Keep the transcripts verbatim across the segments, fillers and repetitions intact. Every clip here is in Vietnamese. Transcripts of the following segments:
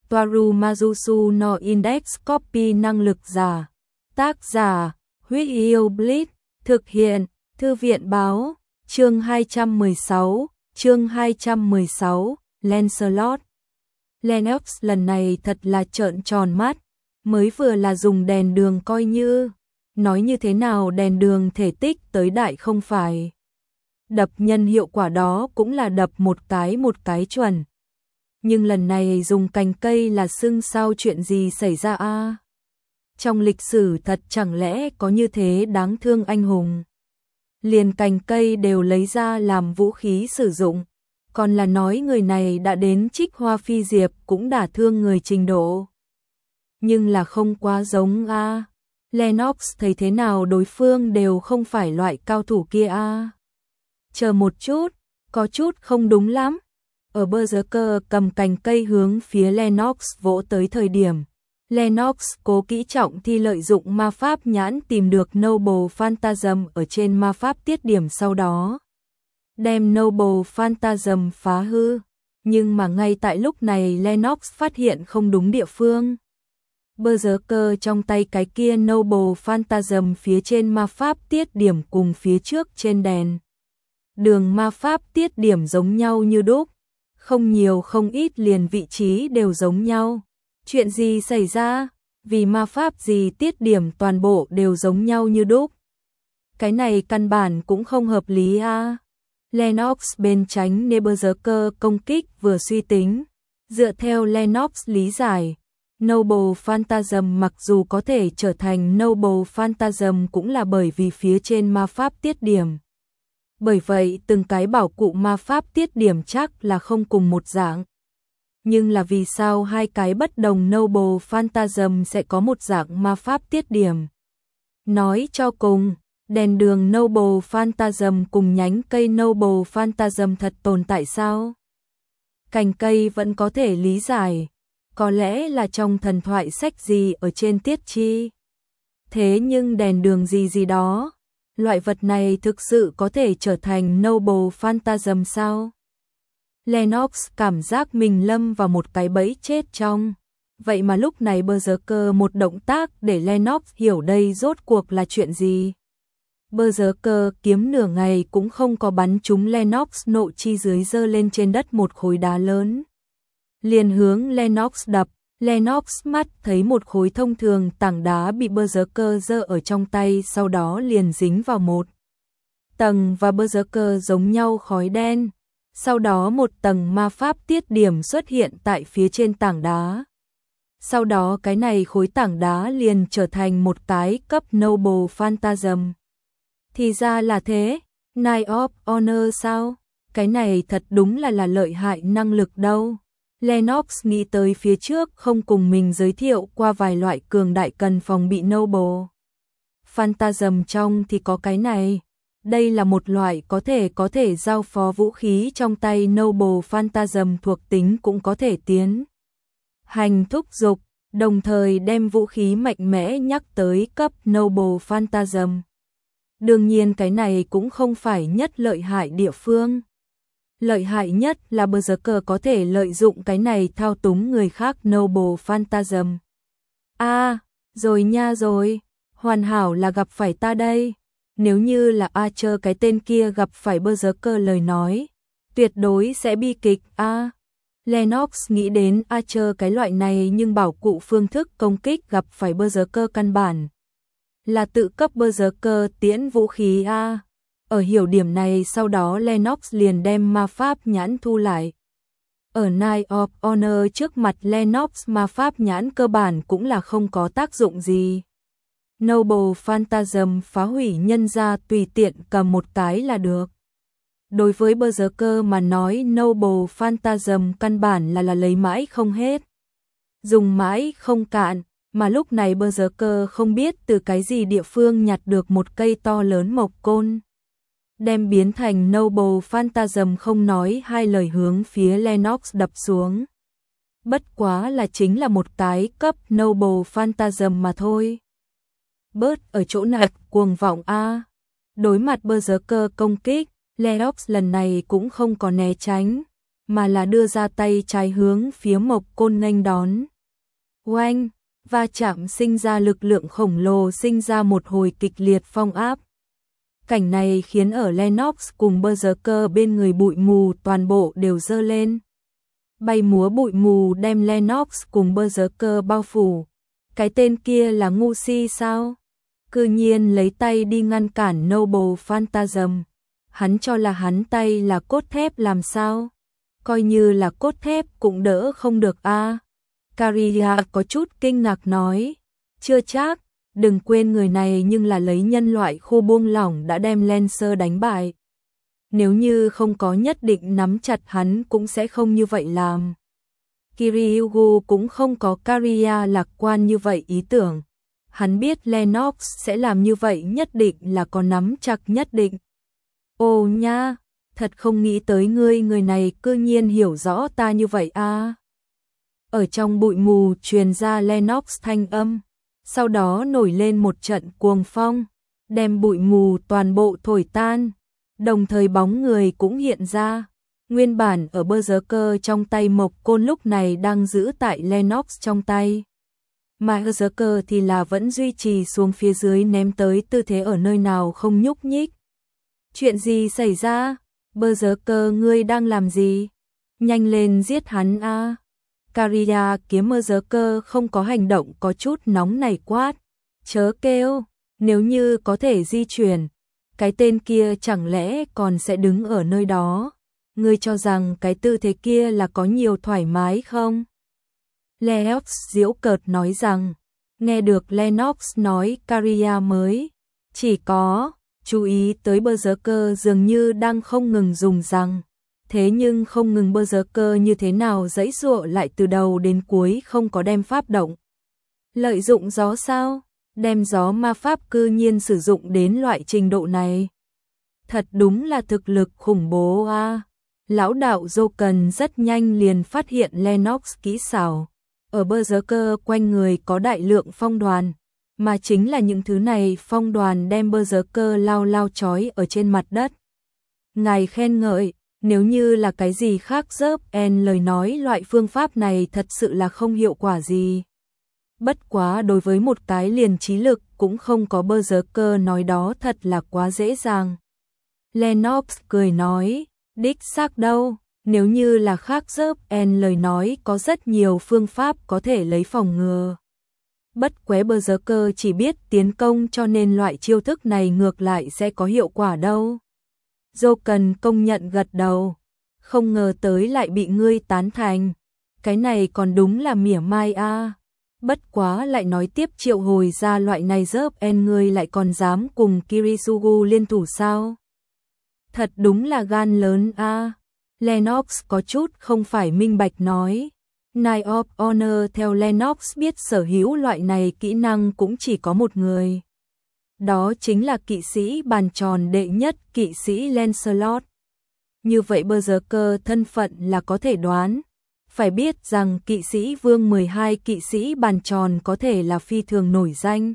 Toaru Majusu no Index Copy năng lực giả. Tác giả, Huyết Yêu Blitz, thực hiện, Thư viện báo, chương hai trăm mười sáu, chương hai trăm mười sáu, Lancelot. Lennox lần này thật là trợn tròn mắt, mới vừa là dùng đèn đường coi như, nói như thế nào đèn đường thể tích tới đại không phải. Đập nhân hiệu quả đó cũng là đập một cái một cái chuẩn. Nhưng lần này dùng cành cây là xưng sao chuyện gì xảy ra a? À? Trong lịch sử thật chẳng lẽ có như thế đáng thương anh hùng. Liền cành cây đều lấy ra làm vũ khí sử dụng. Còn là nói người này đã đến trích hoa phi diệp cũng đả thương người trình độ. Nhưng là không quá giống a. À? Lennox thấy thế nào đối phương đều không phải loại cao thủ kia a. À? Chờ một chút, có chút không đúng lắm. Ở Berserker cầm cành cây hướng phía Lennox vỗ tới thời điểm, Lennox cố kỹ trọng thi lợi dụng ma pháp nhãn tìm được Noble Phantasm ở trên ma pháp tiết điểm, sau đó đem Noble Phantasm phá hư. Nhưng mà ngay tại lúc này Lennox phát hiện không đúng địa phương. Berserker trong tay cái kia Noble Phantasm phía trên ma pháp tiết điểm cùng phía trước trên đèn đường ma pháp tiết điểm giống nhau như đúc. Không nhiều không ít liền vị trí đều giống nhau. Chuyện gì xảy ra? Vì ma pháp gì tiết điểm toàn bộ đều giống nhau như đúc? Cái này căn bản cũng không hợp lý a. À? Lennox bên tránh né Berserker công kích vừa suy tính. Dựa theo Lennox lý giải, Noble Phantasm mặc dù có thể trở thành Noble Phantasm cũng là bởi vì phía trên ma pháp tiết điểm. Bởi vậy từng cái bảo cụ ma pháp tiết điểm chắc là không cùng một dạng. Nhưng là vì sao hai cái bất đồng Noble Phantasm sẽ có một dạng ma pháp tiết điểm? Nói cho cùng, đèn đường Noble Phantasm cùng nhánh cây Noble Phantasm thật tồn tại sao? Cành cây vẫn có thể lý giải, có lẽ là trong thần thoại sách gì ở trên tiết chi. Thế nhưng đèn đường gì gì đó, loại vật này thực sự có thể trở thành Noble Phantasm sao? Lennox cảm giác mình lâm vào một cái bẫy chết trong. Vậy mà lúc này Berserker một động tác để Lennox hiểu đây rốt cuộc là chuyện gì. Berserker kiếm nửa ngày cũng không có bắn trúng Lennox, nộ chi dưới giơ lên trên đất một khối đá lớn. Liền hướng Lennox đập. Lennox mắt thấy một khối thông thường tảng đá bị Berserker giơ ở trong tay, sau đó liền dính vào một tầng và Berserker giống nhau khói đen. Sau đó một tầng ma pháp tiết điểm xuất hiện tại phía trên tảng đá. Sau đó cái này khối tảng đá liền trở thành một cái cấp Noble Phantasm. Thì ra là thế, Knight of Honor sao? Cái này thật đúng là là lợi hại năng lực đâu. Lennox nghĩ tới phía trước không cùng mình giới thiệu qua vài loại cường đại cần phòng bị Noble Phantasm trong thì có cái này. Đây là một loại có thể có thể giao phó vũ khí trong tay Noble Phantasm thuộc tính cũng có thể tiến hành thúc giục, đồng thời đem vũ khí mạnh mẽ nhắc tới cấp Noble Phantasm. Đương nhiên cái này cũng không phải nhất lợi hại địa phương. Lợi hại nhất là Berserker có thể lợi dụng cái này thao túng người khác Noble Phantasm. A, à, rồi nha rồi, hoàn hảo là gặp phải ta đây. Nếu như là Archer cái tên kia gặp phải Berserker lời nói, tuyệt đối sẽ bi kịch a. À, Lennox nghĩ đến Archer cái loại này nhưng bảo cụ phương thức công kích gặp phải Berserker căn bản là tự cấp Berserker tiễn vũ khí a. À. Ở hiểu điểm này sau đó Lennox liền đem ma pháp nhãn thu lại. Ở Knight of Honor trước mặt Lennox ma pháp nhãn cơ bản cũng là không có tác dụng gì. Noble Phantasm phá hủy nhân ra tùy tiện cầm một cái là được. Đối với Berserker mà nói Noble Phantasm căn bản là là lấy mãi không hết. Dùng mãi không cạn, mà lúc này Berserker không biết từ cái gì địa phương nhặt được một cây to lớn mộc côn. Đem biến thành Noble Phantasm không nói hai lời hướng phía Lennox đập xuống. Bất quá là chính là một cái cấp Noble Phantasm mà thôi. Bớt ở chỗ này cuồng vọng a. Đối mặt Berserker công kích, Lennox lần này cũng không có né tránh. mà là đưa ra tay trái hướng phía Mộc Côn nghênh đón. Oanh, va chạm sinh ra lực lượng khổng lồ, sinh ra một hồi kịch liệt phong áp. Cảnh này khiến ở Lennox cùng Berserker bên người bụi mù toàn bộ đều dơ lên. Bay múa bụi mù đem Lennox cùng Berserker bao phủ. Cái tên kia là ngu si sao? Cư nhiên lấy tay đi ngăn cản Noble Phantasm. Hắn cho là hắn tay là cốt thép làm sao? Coi như là cốt thép cũng đỡ không được a. À. Caria có chút kinh ngạc nói. Chưa chắc, đừng quên người này nhưng là lấy nhân loại khô buông lỏng đã đem Lancer đánh bại. Nếu như không có nhất định nắm chặt hắn cũng sẽ không như vậy làm. Kiryugu cũng không có Caria lạc quan như vậy ý tưởng. Hắn biết Lennox sẽ làm như vậy nhất định là có nắm chặt nhất định. Ồ nha, thật không nghĩ tới ngươi, người này cư nhiên hiểu rõ ta như vậy a. À. Ở trong bụi mù truyền ra Lennox thanh âm, sau đó nổi lên một trận cuồng phong, đem bụi mù toàn bộ thổi tan, đồng thời bóng người cũng hiện ra. Nguyên bản ở Berserker trong tay Mộc Côn lúc này đang giữ tại Lennox trong tay. Mà Berserker thì là vẫn duy trì xuống phía dưới ném tới tư thế ở nơi nào không nhúc nhích. Chuyện gì xảy ra? Berserker ngươi đang làm gì? Nhanh lên giết hắn a. À. Caria kiếm Berserker không có hành động có chút nóng nảy quát. Chớ kêu, nếu như có thể di chuyển, cái tên kia chẳng lẽ còn sẽ đứng ở nơi đó? Ngươi cho rằng cái tư thế kia là có nhiều thoải mái không? Lennox giễu cợt nói rằng, nghe được Lennox nói Caria mới, chỉ có chú ý tới Berserker dường như đang không ngừng dùng rằng, thế nhưng không ngừng Berserker như thế nào giãy giụa lại từ đầu đến cuối không có đem pháp động. Lợi dụng gió sao? Đem gió ma pháp cư nhiên sử dụng đến loại trình độ này. Thật đúng là thực lực khủng bố a. À. Lão đạo Joken rất nhanh liền phát hiện Lennox kỹ xảo. Ở Berserker quanh người có đại lượng phong đoàn, mà chính là những thứ này phong đoàn đem Berserker lao lao chói ở trên mặt đất. Ngài khen ngợi, nếu như là cái gì khác dớp en lời nói loại phương pháp này thật sự là không hiệu quả gì. Bất quá đối với một cái liền trí lực cũng không có Berserker nói đó thật là quá dễ dàng. Lennox cười nói, đích xác đâu, nếu như là khác dớp en lời nói có rất nhiều phương pháp có thể lấy phòng ngừa. Bất quá Berserker chỉ biết tiến công cho nên loại chiêu thức này ngược lại sẽ có hiệu quả đâu. Joken công nhận gật đầu, không ngờ tới lại bị ngươi tán thành. Cái này còn đúng là mỉa mai a. À. Bất quá lại nói tiếp triệu hồi ra loại này dớp en ngươi lại còn dám cùng Kiritsugu liên thủ sao? Thật đúng là gan lớn a. À. Lennox có chút không phải minh bạch nói. Knight of Honor theo Lennox biết sở hữu loại này kỹ năng cũng chỉ có một người. Đó chính là kỵ sĩ bàn tròn đệ nhất kỵ sĩ Lancelot. Như vậy Berserker thân phận là có thể đoán. Phải biết rằng kỵ sĩ vương mười hai kỵ sĩ bàn tròn có thể là phi thường nổi danh.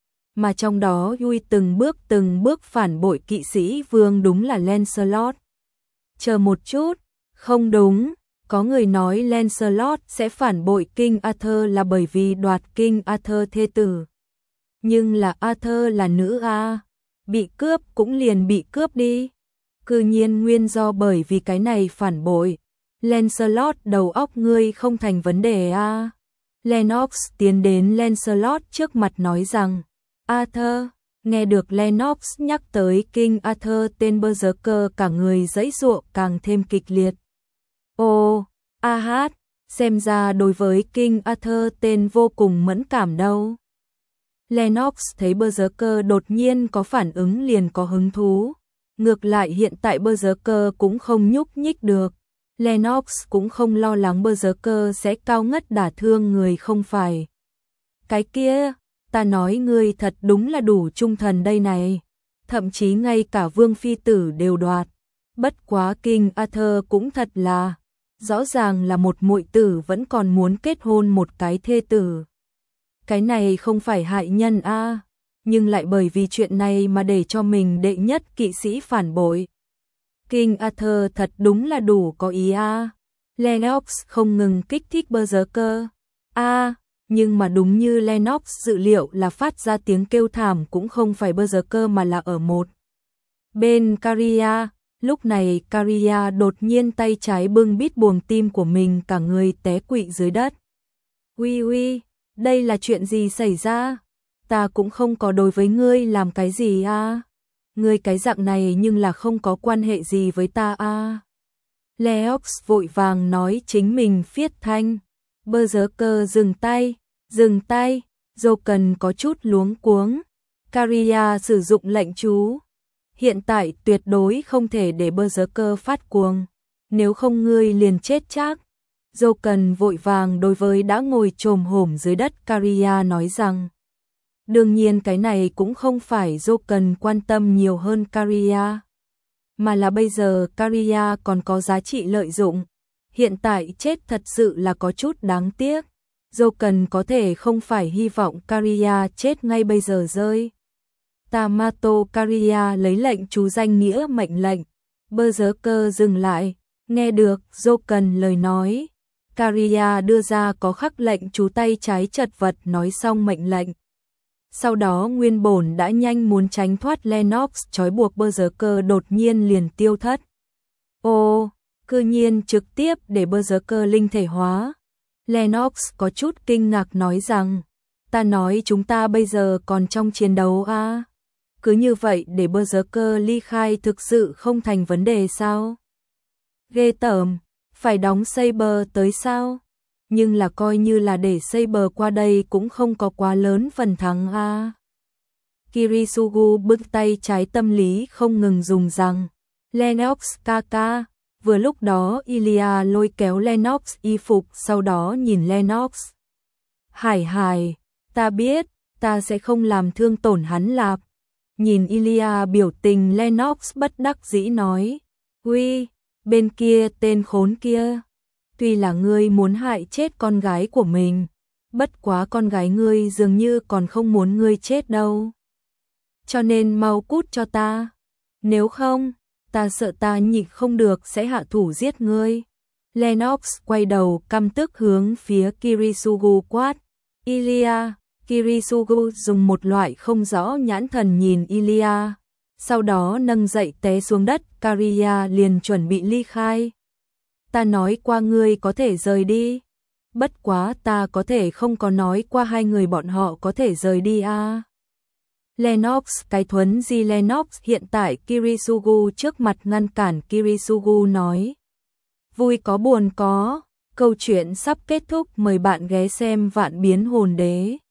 Mà trong đó Yui từng bước từng bước phản bội kỵ sĩ vương đúng là Lancelot. Chờ một chút, không đúng, có người nói Lancelot sẽ phản bội King Arthur là bởi vì đoạt King Arthur thê tử. Nhưng là Arthur là nữ a, bị cướp cũng liền bị cướp đi. Cư nhiên nguyên do bởi vì cái này phản bội. Lancelot đầu óc ngươi không thành vấn đề a. À. Lennox tiến đến Lancelot trước mặt nói rằng, Arthur, nghe được Lennox nhắc tới King Arthur tên Berserker cả người giãy giụa càng thêm kịch liệt. Ồ, a hát, xem ra đối với King Arthur tên vô cùng mẫn cảm đâu. Lennox thấy Berserker đột nhiên có phản ứng liền có hứng thú. Ngược lại hiện tại Berserker cũng không nhúc nhích được. Lennox cũng không lo lắng Berserker sẽ cao ngất đả thương người không phải. Cái kia, ta nói ngươi thật đúng là đủ trung thần đây này. Thậm chí ngay cả vương phi tử đều đoạt. Bất quá King Arthur cũng thật là, rõ ràng là một muội tử vẫn còn muốn kết hôn một cái thê tử. Cái này không phải hại nhân a, à, nhưng lại bởi vì chuyện này mà để cho mình đệ nhất kỵ sĩ phản bội. King Arthur thật đúng là đủ có ý a. À. Lennox không ngừng kích thích Berserker. A, à, nhưng mà đúng như Lennox dự liệu là phát ra tiếng kêu thảm cũng không phải Berserker mà là ở một bên Caria. Lúc này Caria đột nhiên tay trái bưng bít buồng tim của mình, cả người té quỵ dưới đất. Uy uy, đây là chuyện gì xảy ra? Ta cũng không có đối với ngươi làm cái gì à? Ngươi cái dạng này nhưng là không có quan hệ gì với ta à? Leox vội vàng nói chính mình phiết thanh. Berserker dừng tay, dừng tay, Joken có chút luống cuống. Caria sử dụng lệnh chú. Hiện tại tuyệt đối không thể để Berserker phát cuồng, nếu không ngươi liền chết chắc. Joken vội vàng đối với đã ngồi chồm hổm dưới đất Caria nói rằng. Đương nhiên cái này cũng không phải Joken quan tâm nhiều hơn Caria, mà là bây giờ Caria còn có giá trị lợi dụng. Hiện tại chết thật sự là có chút đáng tiếc. Joken có thể không phải hy vọng Caria chết ngay bây giờ rơi. Tamato Caria lấy lệnh chú danh nghĩa mệnh lệnh. Berserker dừng lại, nghe được Joken lời nói. Caria đưa ra có khắc lệnh chú tay trái chật vật nói xong mệnh lệnh. Sau đó nguyên bổn đã nhanh muốn tránh thoát Lennox trói buộc Berserker đột nhiên liền tiêu thất. Ô, cư nhiên trực tiếp để Berserker linh thể hóa. Lennox có chút kinh ngạc nói rằng, ta nói chúng ta bây giờ còn trong chiến đấu à? Cứ như vậy để Berserker ly khai thực sự không thành vấn đề sao? Ghê tởm, phải đóng Saber tới sao? Nhưng là coi như là để Saber qua đây cũng không có quá lớn phần thắng à? Kirisugu bưng tay trái tâm lý không ngừng dùng rằng, Lennox kaka. Vừa lúc đó Ilya lôi kéo Lennox y phục, sau đó nhìn Lennox. Hải hải, ta biết, ta sẽ không làm thương tổn hắn lạp. Nhìn Ilya biểu tình, Lennox bất đắc dĩ nói, uy, bên kia tên khốn kia, tuy là ngươi muốn hại chết con gái của mình, bất quá con gái ngươi dường như còn không muốn ngươi chết đâu. Cho nên mau cút cho ta, nếu không, ta sợ ta nhịn không được sẽ hạ thủ giết ngươi. Lennox quay đầu căm tức hướng phía Kirisugu quát, Ilya. Kirisugu dùng một loại không rõ nhãn thần nhìn Ilya, sau đó nâng dậy té xuống đất. Caria liền chuẩn bị ly khai. Ta nói qua ngươi có thể rời đi, bất quá ta có thể không có nói qua hai người bọn họ có thể rời đi à? Lennox cái thuấn di Lennox hiện tại Kirisugu trước mặt ngăn cản. Kirisugu nói, vui có buồn có, câu chuyện sắp kết thúc, mời bạn ghé xem Vạn Biến Hồn Đế.